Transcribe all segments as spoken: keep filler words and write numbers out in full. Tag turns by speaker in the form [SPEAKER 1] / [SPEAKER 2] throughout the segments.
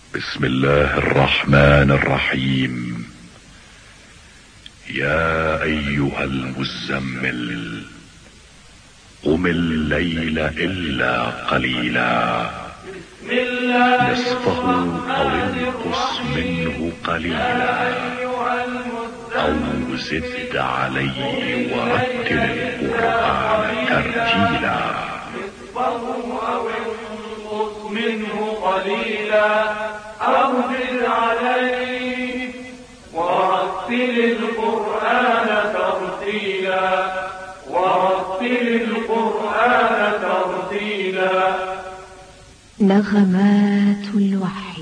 [SPEAKER 1] بسم الله الرحمن الرحيم. يا ايها المزمل قم الليل الا قليلا نصفه او انقص منه قليلا او زد عليه ورتل القرآن ترتيلا.
[SPEAKER 2] منه قليلا أو زد عليه ورتل القرآن ترتيلا ورتل القرآن ترتيلا.
[SPEAKER 3] نغمات الوحي.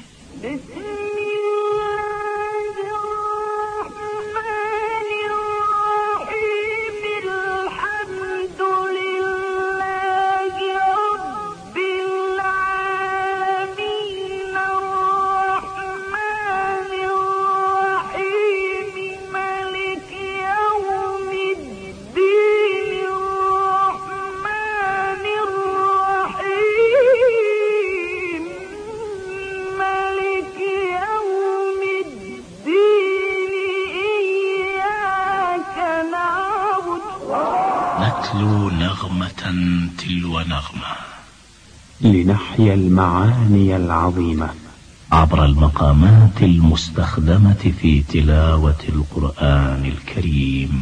[SPEAKER 4] نتلو نغمة تلو نغمة
[SPEAKER 5] لنحيا المعاني العظيمة
[SPEAKER 4] عبر المقامات المستخدمة في تلاوة القرآن الكريم.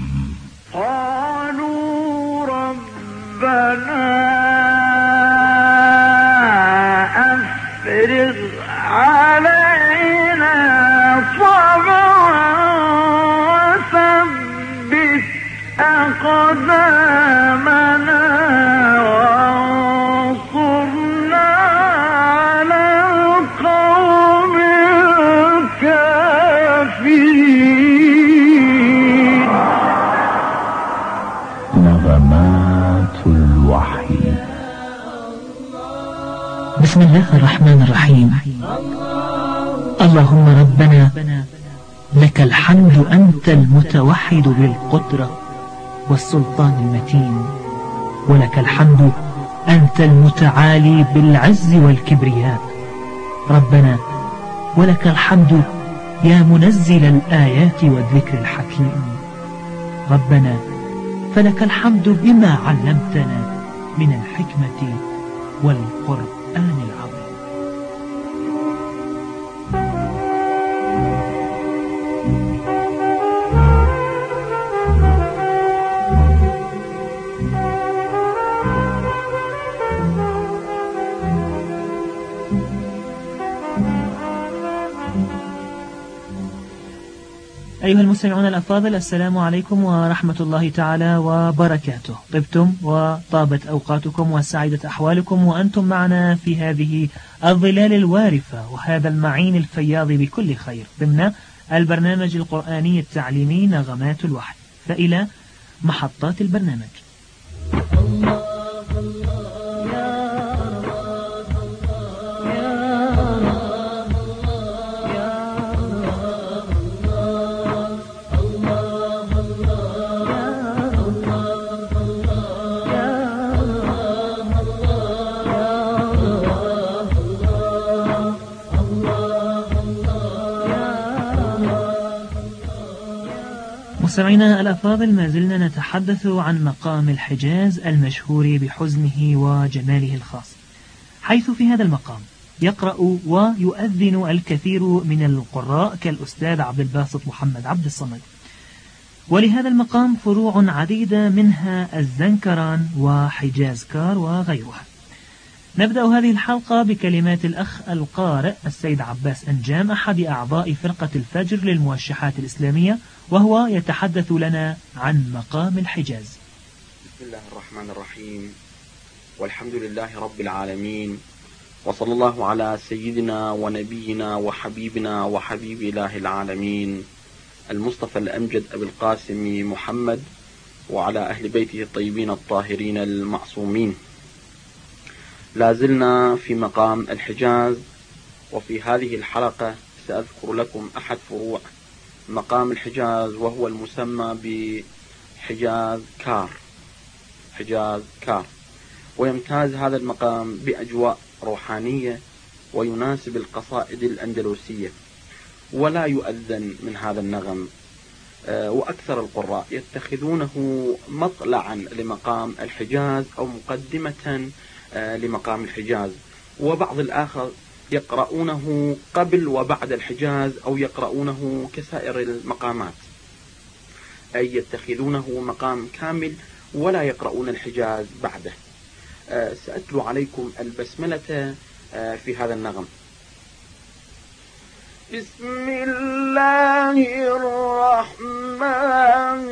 [SPEAKER 2] قالوا ربنا أفرغ علينا صبرا وثبت أقدامنا وانصرنا على القوم الكافرين.
[SPEAKER 4] نغمات الوحي.
[SPEAKER 3] بسم الله الرحمن الرحيم. اللهم ربنا لك الحمد، أنت المتوحد بالقدرة والسلطان المتين، ولك الحمد أنت المتعالي بالعز والكبرياء. ربنا ولك الحمد يا منزل الآيات والذكر الحكيم. ربنا فلك الحمد بما علمتنا من الحكمة والقرآن العظيم. أيها المستمعون الأفاضل، السلام عليكم ورحمة الله تعالى وبركاته. طبتم وطابت أوقاتكم وسعدت أحوالكم وأنتم معنا في هذه الظلال الوارفة وهذا المعين الفياض بكل خير ضمن البرنامج القرآني التعليمي نغمات الوحي. فإلى محطات البرنامج. الله الله مستمعينا الأفاضل، ما زلنا نتحدث عن مقام الحجاز المشهور بحزنه وجماله الخاص، حيث في هذا المقام يقرأ ويؤذن الكثير من القراء كالأستاذ عبد الباسط محمد عبد الصمد. ولهذا المقام فروع عديدة منها الزنكران وحجاز كار وغيرها. نبدأ هذه الحلقة بكلمات الأخ القارئ السيد عباس أنجام، أحد أعضاء فرقة الفجر للموشحات الإسلامية، وهو يتحدث لنا عن مقام الحجاز.
[SPEAKER 6] بسم الله الرحمن الرحيم، والحمد لله رب العالمين، وصلى الله على سيدنا ونبينا وحبيبنا وحبيب إله العالمين المصطفى الأمجد أبي القاسم محمد وعلى أهل بيته الطيبين الطاهرين المعصومين. لازلنا في مقام الحجاز، وفي هذه الحلقة سأذكر لكم أحد فروع مقام الحجاز، وهو المسمى بحجاز كار. حجاز كار ويمتاز هذا المقام بأجواء روحانية ويناسب القصائد الأندلسية، ولا يؤذن من هذا النغم. وأكثر القراء يتخذونه مطلعا لمقام الحجاز أو مقدمة لمقام الحجاز، وبعض الآخر يقرؤونه قبل وبعد الحجاز أو يقرؤونه كسائر المقامات، أي يتخذونه مقام كامل ولا يقرؤون الحجاز بعده. سأتلو عليكم البسملة في هذا النغم.
[SPEAKER 2] بسم الله الرحمن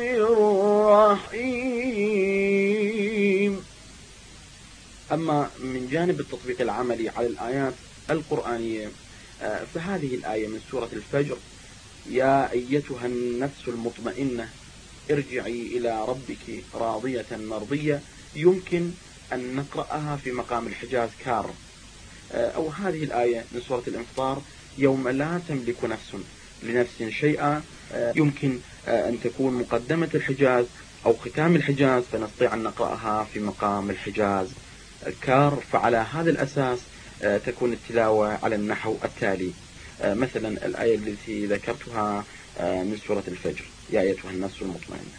[SPEAKER 2] الرحيم.
[SPEAKER 6] أما من جانب التطبيق العملي على الآيات القرآنية، فهذه الآية من سورة الفجر: يا أيتها النفس المطمئنة ارجعي إلى ربك راضية مرضية، يمكن أن نقرأها في مقام الحجاز كار. أو هذه الآية من سورة الانفطار: يوم لا تملك نفس لنفس شيئا، يمكن أن تكون مقدمة الحجاز أو ختام الحجاز، فنستطيع أن نقرأها في مقام الحجاز كار. فعلى هذا الأساس تكون التلاوة على النحو التالي. مثلا الآية التي ذكرتها من سورة الفجر: يا أيتها النفس المطمئنة.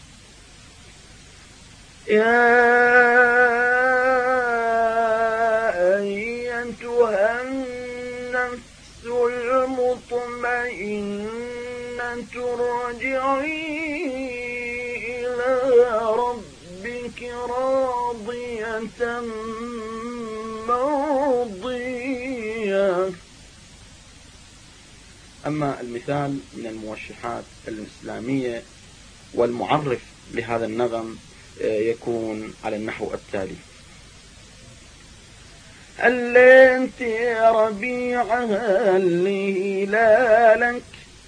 [SPEAKER 2] يا أيتها النفس المطمئنة ارجعي إلى ربك راضية مرضية.
[SPEAKER 6] أما المثال من الموشحات الإسلامية والمعرف لهذا النغم يكون على النحو التالي:
[SPEAKER 2] الليت ربيعها الهلالك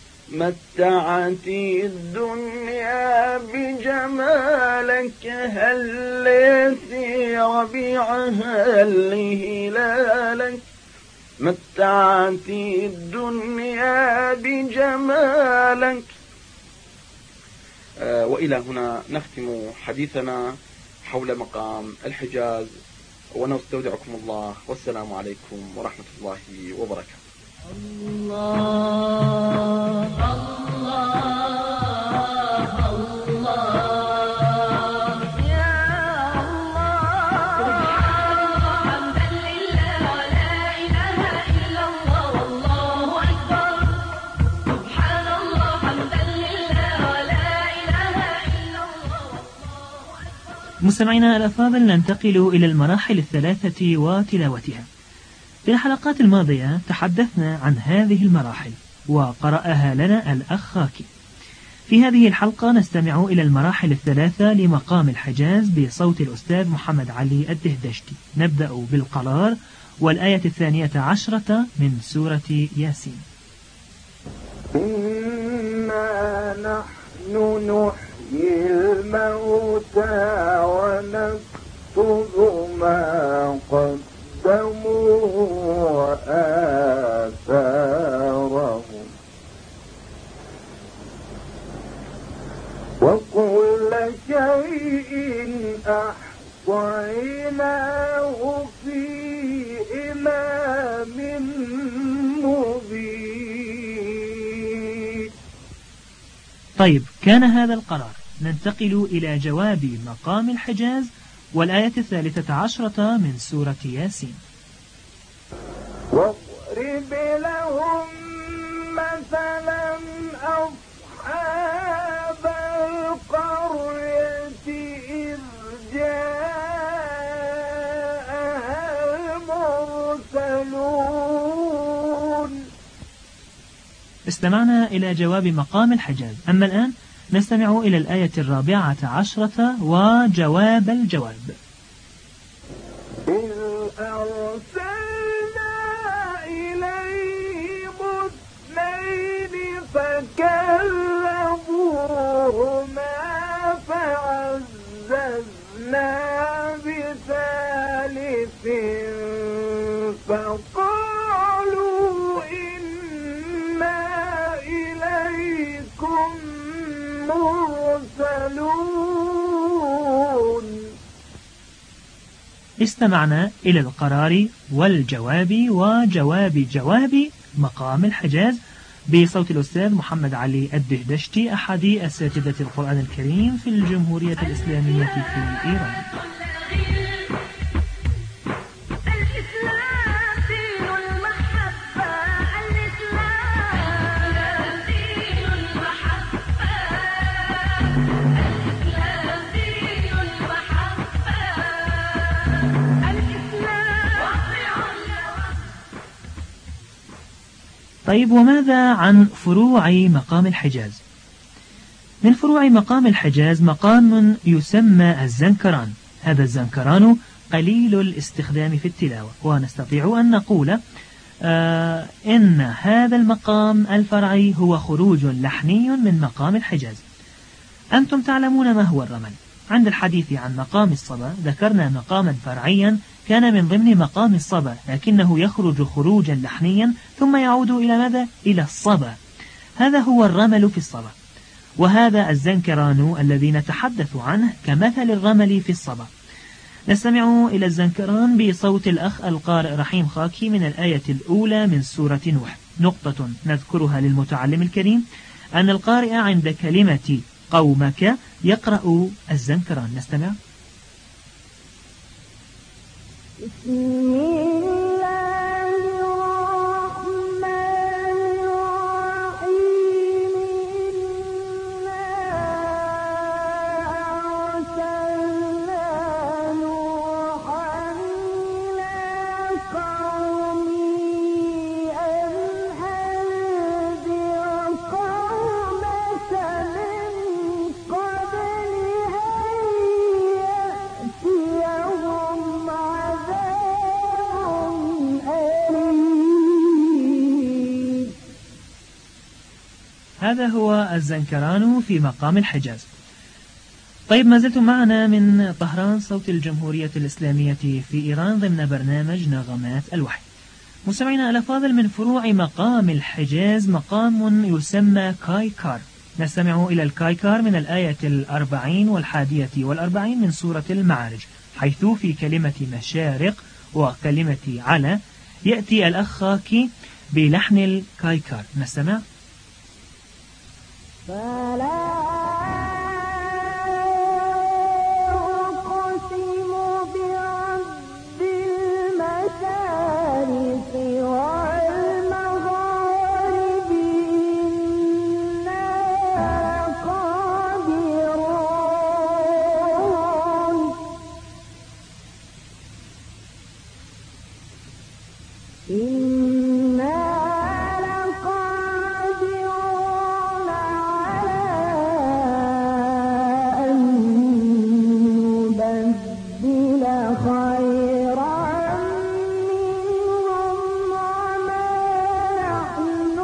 [SPEAKER 2] متعتي الدنيا بجمالك. هليت ربيعها الهلالك متعتي الدنيا بجمالك.
[SPEAKER 6] آه وإلى هنا نختم حديثنا حول مقام الحجاز، ونستودعكم الله، والسلام عليكم ورحمة الله وبركاته.
[SPEAKER 2] الله الله الله يا الله، حمدا لله ولا إله إلا الله والله أكبر. سبحان الله حمدا لله ولا إله إلا الله والله أكبر.
[SPEAKER 3] مستمعينا الأفاضل، ننتقل إلى المراحل الثلاثة وتلاوتها. في الحلقات الماضية تحدثنا عن هذه المراحل وقرأها لنا الأخ خاكي. في هذه الحلقة نستمع إلى المراحل الثلاثة لمقام الحجاز بصوت الأستاذ محمد علي الدهدشتي. نبدأ بالقرار والآية الثانية عشرة من سورة ياسين.
[SPEAKER 2] إنا نحن نحيي الموتى ونكتب ما قدموا وآثارهم وكل شيء أحصيناه في إمام مبين.
[SPEAKER 3] طيب، كان هذا القرار. ننتقل إلى جواب مقام الحجاز والآية الثالثة عشرة من سورة ياسين.
[SPEAKER 2] واضرب لهم مثلا أصحاب القرية إذ جاءها المرسلون.
[SPEAKER 3] استمعنا إلى جواب مقام الحجاز. أما الآن نستمع إلى الآية الرابعة عشرة وجواب الجواب.
[SPEAKER 2] إذ أرسلنا إليهم اثنين فكذبوهما فعززنا بثالث فقالوا إنا إليكم مرسلون.
[SPEAKER 3] استمعنا إلى القرار والجواب وجواب جواب مقام الحجاز بصوت الأستاذ محمد علي الدهدشتي أحد أساتذة القرآن الكريم في الجمهورية الإسلامية في إيران. طيب، وماذا عن فروع مقام الحجاز؟ من فروع مقام الحجاز مقام يسمى الزنكران. هذا الزنكران قليل الاستخدام في التلاوة، ونستطيع أن نقول آه إن هذا المقام الفرعي هو خروج لحني من مقام الحجاز. أنتم تعلمون ما هو الرمل. عند الحديث عن مقام الصبا ذكرنا مقاما فرعيا كان من ضمن مقام الصبا، لكنه يخرج خروجا لحنيا ثم يعود إلى ماذا؟ إلى الصبا. هذا هو الرمل في الصبا، وهذا الزنكران الذي نتحدث عنه كمثل الرمل في الصبا. نستمع إلى الزنكران بصوت الأخ القارئ رحيم خاكي من الآية الأولى من سورة نوح. نقطة نذكرها للمتعلم الكريم أن القارئ عند كلمة قومك يقرأ الزنكران. نستمع.
[SPEAKER 2] بسم الله الرحمن الرحيم. إنا أرسلنا نوحا إلى قومه أن أنذر قومك من قبل
[SPEAKER 3] هذا هو الزنكران في مقام الحجاز. طيب، ما زلتم معنا من طهران صوت الجمهورية الإسلامية في إيران ضمن برنامج نغمات الوحي. مستمعينا الأفاضل، من فروع مقام الحجاز مقام يسمى كايكار. نستمع إلى الكايكار من الآية الأربعين والحادية والأربعين من سورة المعارج، حيث في كلمة مشارق وكلمة على يأتي الأخ خاكي بلحن الكايكار. نستمع.
[SPEAKER 2] فلا أقسم برب المشارق والمغارب إنا قادرون إنا لقادرون على أن نبدل خيرا منهم وما نحن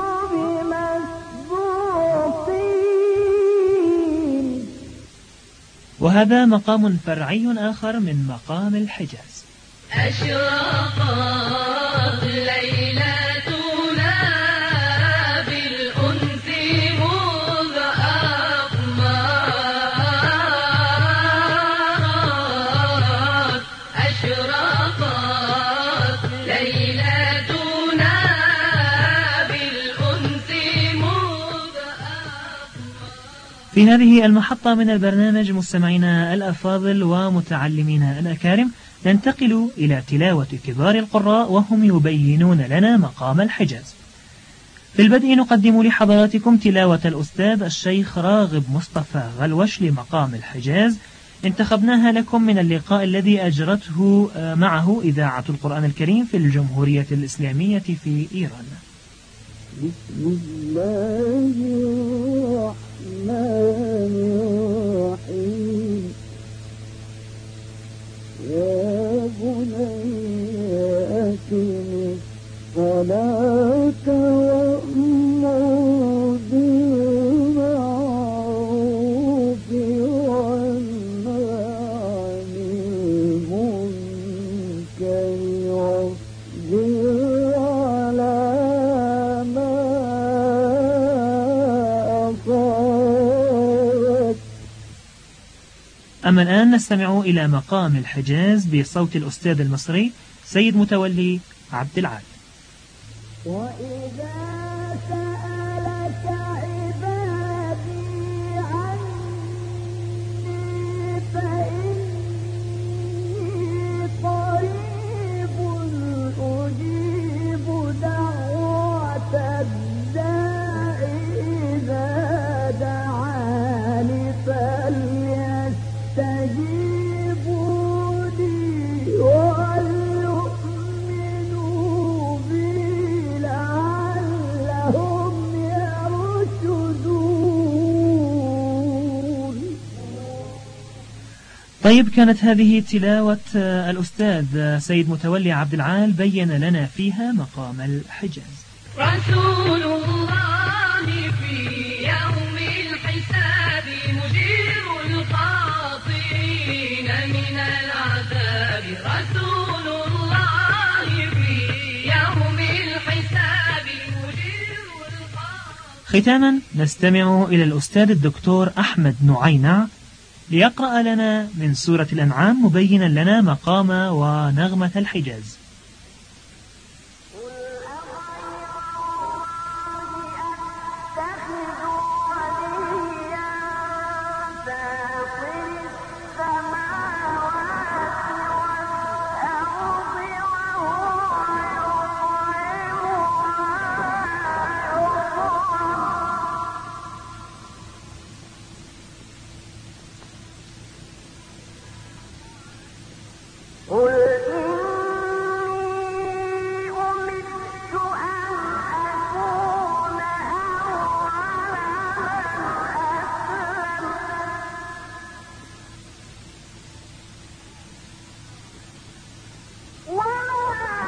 [SPEAKER 2] بمسبوقين.
[SPEAKER 3] وهذا مقام فرعي آخر من مقام الحجاز.
[SPEAKER 7] أشرقت ليلتنا بالأنس مذ أقمرت أشرقت ليلتنا بالأنس مذ أقمرت.
[SPEAKER 3] في هذه المحطة من البرنامج مستمعينا الأفاضل ومتعلمينا الأكارم ننتقل إلى تلاوة كبار القراء وهم يبينون لنا مقام الحجاز. في البدء نقدم لحضراتكم تلاوة الأستاذ الشيخ راغب مصطفى غلوش لمقام الحجاز، انتخبناها لكم من اللقاء الذي أجرته معه إذاعة القرآن الكريم في الجمهورية الإسلامية في إيران.
[SPEAKER 2] بسم الله الرحمن الرحيم. يا بني أقم الصلاة وأمر بالمعروف وانه عن المنكر واصبر على ما أصابك.
[SPEAKER 3] أما الآن نستمع إلى مقام الحجاز بصوت الأستاذ المصري سيد متولي عبد العال.
[SPEAKER 2] وإذا سألك عبادي عني فإني قريب أجيب دعوة الداع إذا دعاني فليستجيبوا لي وليؤمنوا بي لعلهم يرشدون.
[SPEAKER 3] طيب، كانت هذه تلاوة الأستاذ سيد متولي عبد العال بين لنا فيها مقام الحجاز.
[SPEAKER 7] رسول الله في يوم الحساب مجير الخاطئين من العذاب. رسول الله في يوم الحساب مجير الخاطئين.
[SPEAKER 3] ختاما نستمع إلى الأستاذ الدكتور أحمد نعينع ليقرأ لنا من سورة الأنعام مبينا لنا مقام ونغمة الحجاز.
[SPEAKER 2] قل إني أمرت أن أكون أول من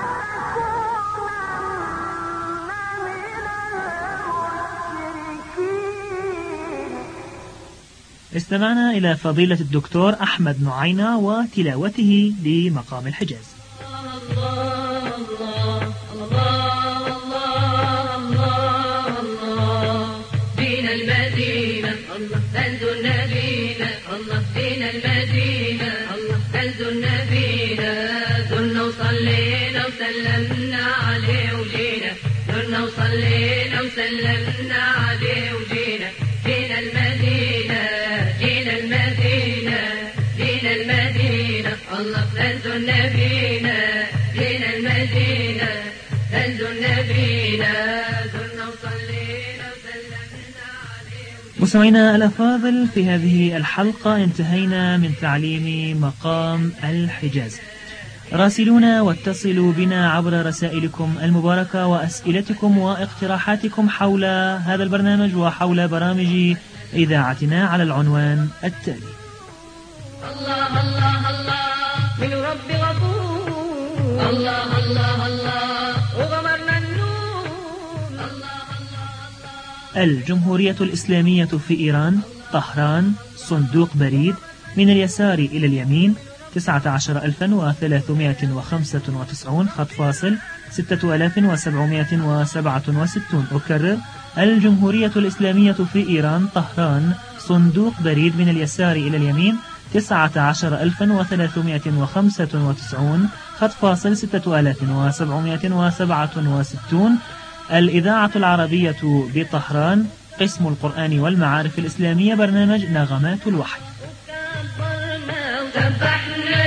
[SPEAKER 3] استمعنا إلى فضيلة الدكتور أحمد نعينع وتلاوته لمقام الحجاز.
[SPEAKER 7] الله الله الله الله الله دين المدينة الله بلد النبينا الله دين المدينة الله بلد النبينا زرنا وصلينا وسلمنا عليه وجينا زرنا وصلينا وسلمنا عليه وجينا دين المدينة دين المدينة دين المدينة الله بلد النبينا دين المدينة بلد النبينا زرنا وصلينا وسلمنا عليه.
[SPEAKER 3] مستمعينا الأفاضل، في هذه الحلقة انتهينا من تعليم مقام الحجاز. راسلونا واتصلوا بنا عبر رسائلكم المباركة وأسئلتكم واقتراحاتكم حول هذا البرنامج وحول برامج إذاعتنا على العنوان التالي:
[SPEAKER 7] الله الله الله من رب غفور الله الله الله وغمرنا النور الله الله الله.
[SPEAKER 3] الجمهورية الإسلامية في إيران، طهران، صندوق بريد من اليسار إلى اليمين تسعة عشر ألفا وثلاثمائة وخمسة وتسعون، خط فاصل ستة آلاف وسبعمائة وسبعة وستون. أكرر: الجمهورية الإسلامية في إيران، طهران، صندوق بريد من اليسار إلى اليمين تسعة عشر ألفا وثلاثمائة وخمسة وتسعون، خط فاصل ستة آلاف وسبعمائة وسبعة وستون. الإذاعة العربية بطهران، قسم القرآن والمعارف الإسلامية، برنامج نغمات الوحي.
[SPEAKER 7] كبرنا وسبحنا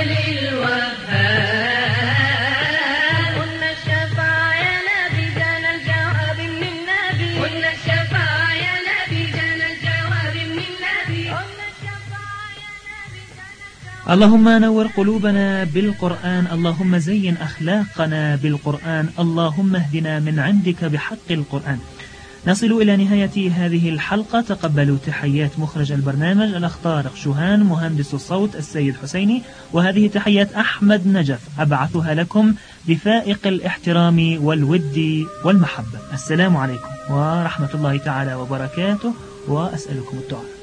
[SPEAKER 7] للوهاب قلنا الشفاعة يا نبي جانا الجواب من النبي قلنا الشفاعة يا نبي جانا الجواب من النبي قلنا الشفاعة يا نبي جانا الجواب.
[SPEAKER 3] اللهم نور قلوبنا بالقرآن، اللهم زين أخلاقنا بالقرآن، اللهم اهدنا من عندك بحق القرآن. نصل إلى نهاية هذه الحلقة. تقبلوا تحيات مخرج البرنامج الأخ طارق شوهان، مهندس الصوت السيد حسيني، وهذه تحيات أحمد نجف أبعثها لكم بفائق الاحترام والود والمحبة. السلام عليكم ورحمة الله تعالى وبركاته، وأسألكم الدعاء.